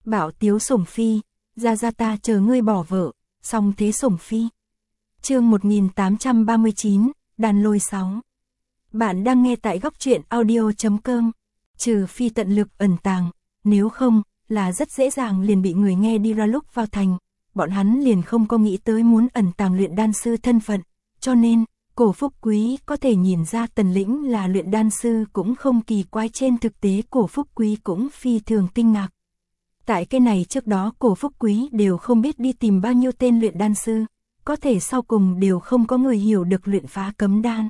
Bảo Tiếu sủng phi, ra ta chờ ngươi bỏ vợ, song thế sủng phi. Chương 1839, Đàn Lôi 6. Bạn đang nghe tại góc truyện audio.com. Trừ phi tận lực ẩn tàng, nếu không, là rất dễ dàng liền bị người nghe đi ra lúc vào thành. Bọn hắn liền không có nghĩ tới muốn ẩn tàng luyện đan sư thân phận, cho nên, Cổ Phúc Quý có thể nhìn ra Tần Lĩnh là luyện đan sư cũng không kỳ quái, trên thực tế Cổ Phúc Quý cũng phi thường kinh ngạc. Tại cái này trước đó Cổ Phúc Quý đều không biết đi tìm bao nhiêu tên luyện đan sư, có thể sau cùng đều không có người hiểu được luyện phá cấm đan.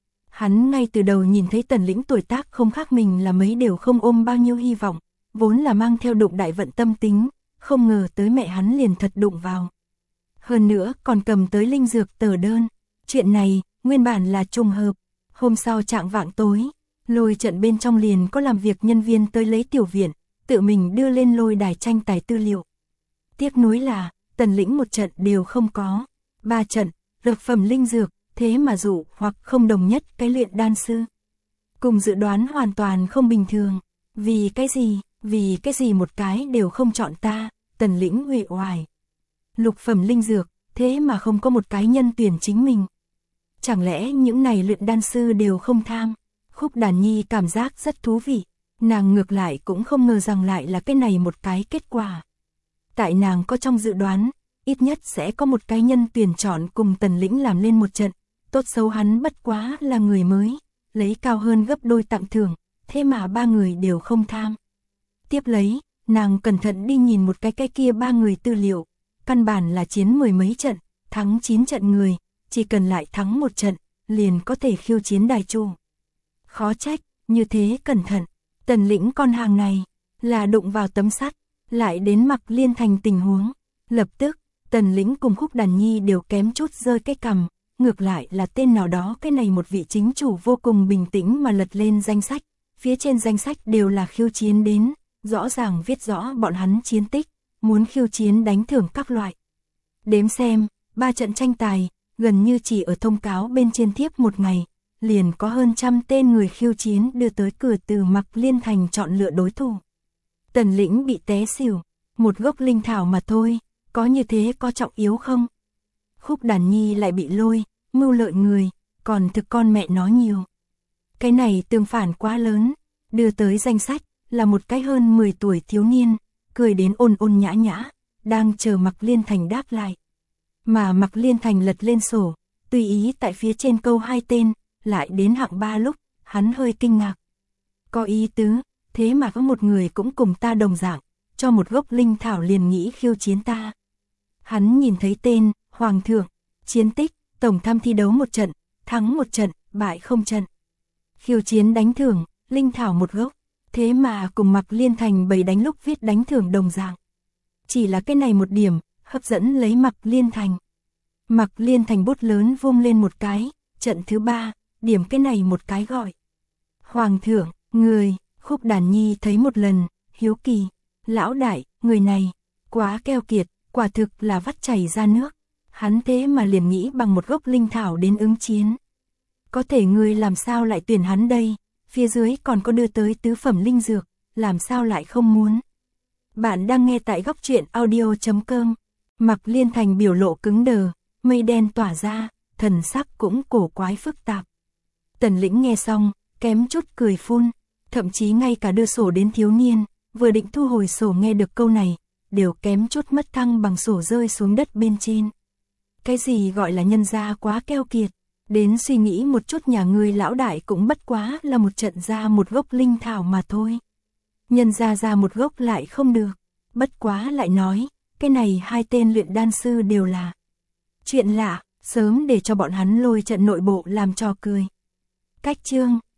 Hắn ngay từ đầu nhìn thấy Tần Lĩnh tuổi tác không khác mình là mấy, đều không ôm bao nhiêu hy vọng, vốn là mang theo đụng đại vận tâm tính, không ngờ tới mẹ hắn liền thật đụng vào. Hơn nữa còn cầm tới linh dược tờ đơn, chuyện này nguyên bản là trùng hợp. Hôm sau trạng vạng tối, lôi trận bên trong liền có làm việc nhân viên tới lấy tiểu viện, tự mình đưa lên lôi đài tranh tài tư liệu. Tiếc nuối là, Tần Lĩnh một trận đều không có, 3 trận, dược phẩm linh dược, thế mà dụ hoặc không đồng nhất cái luyện đan sư. Cùng dự đoán hoàn toàn không bình thường, vì cái gì một cái đều không chọn ta, Tần Lĩnh uể oải. Lục phẩm linh dược, thế mà không có một cái nhân tuyển chính mình. Chẳng lẽ những này luyện đan sư đều không tham? Khúc Đàn Nhi cảm giác rất thú vị, nàng ngược lại cũng không ngờ rằng lại là cái này một cái kết quả. Tại nàng có trong dự đoán, ít nhất sẽ có một cái nhân tuyển chọn cùng Tần Lĩnh làm lên một trận, tốt xấu hắn bất quá là người mới, lấy cao hơn gấp đôi tặng thưởng, thế mà 3 người đều không tham. Tiếp lấy, nàng cẩn thận đi nhìn một cái kia 3 người tư liệu, căn bản là chiến 10 mấy trận, thắng 9 trận người, chỉ cần lại thắng 1 trận, liền có thể khiêu chiến đài chủ. Khó trách, như thế cẩn thận, Tần Lĩnh con hàng này, là đụng vào tấm sắt, lại đến Mặc Liên Thành tình huống. Lập tức, Tần Lĩnh cùng Khúc Đàn Nhi đều kém chút rơi cái cằm, ngược lại là tên nào đó cái này một vị chính chủ vô cùng bình tĩnh mà lật lên danh sách, phía trên danh sách đều là khiêu chiến đến, rõ ràng viết rõ bọn hắn chiến tích, muốn khiêu chiến đánh thưởng các loại. Đếm xem, 3 trận tranh tài, gần như chỉ ở thông cáo bên trên thiếp một ngày, liền có hơn 100 tên người khiêu chiến đưa tới cửa từ Mặc Liên Thành chọn lựa đối thủ. Tần Lĩnh bị té xỉu, một gốc linh thảo mà thôi, có như thế có trọng yếu không? Khúc Đàn Nhi lại bị lôi, mưu lợi người, còn thực con mẹ nó nhiều. Cái này tương phản quá lớn, đưa tới danh sách, là một cái hơn 10 tuổi thiếu niên, cười đến ôn ôn nhã nhã, đang chờ Mặc Liên Thành đáp lại. Mà Mặc Liên Thành lật lên sổ, tùy ý tại phía trên câu 2 tên, lại đến hạng 3 lúc, hắn hơi kinh ngạc. Có ý tứ, thế mà có một người cũng cùng ta đồng dạng, cho một gốc linh thảo liền nghĩ khiêu chiến ta. Hắn nhìn thấy tên, Hoàng thượng, chiến tích, tổng tham thi đấu 1 trận, thắng 1 trận, bại 0 trận. Khiêu chiến đánh thưởng, linh thảo 1 gốc, thế mà cùng Mặc Liên Thành bày đánh lúc viết đánh thưởng đồng dạng. Chỉ là cái này một điểm, hấp dẫn lấy Mặc Liên Thành. Mặc Liên Thành bút lớn vung lên một cái, trận thứ 3, điểm cái này một cái gọi. Hoàng thượng, người, Khúc Đàn Nhi thấy một lần, hiếu kỳ, lão đại, người này, quá keo kiệt, quả thực là vắt chảy ra nước. Hắn thế mà liền nghĩ bằng một gốc linh thảo đến ứng chiến. Có thể người làm sao lại tuyển hắn đây, phía dưới còn có đưa tới tứ phẩm linh dược, làm sao lại không muốn. Bạn đang nghe tại góc truyện audio.com. Mặc Liên Thành biểu lộ cứng đờ, mây đen tỏa ra, thần sắc cũng cổ quái phức tạp. Tần Lĩnh nghe xong, kém chút cười phun, thậm chí ngay cả đưa sổ đến thiếu niên, vừa định thu hồi sổ nghe được câu này, đều kém chút mất thăng bằng, sổ rơi xuống đất bên trên. Cái gì gọi là nhân gia quá keo kiệt, đến suy nghĩ một chút, nhà ngươi lão đại cũng bất quá là một trận ra một gốc linh thảo mà thôi. Nhân gia ra một gốc lại không được, bất quá lại nói, cái này 2 tên luyện đan sư đều là chuyện lạ, sớm để cho bọn hắn lôi trận nội bộ làm trò cười. Cách chương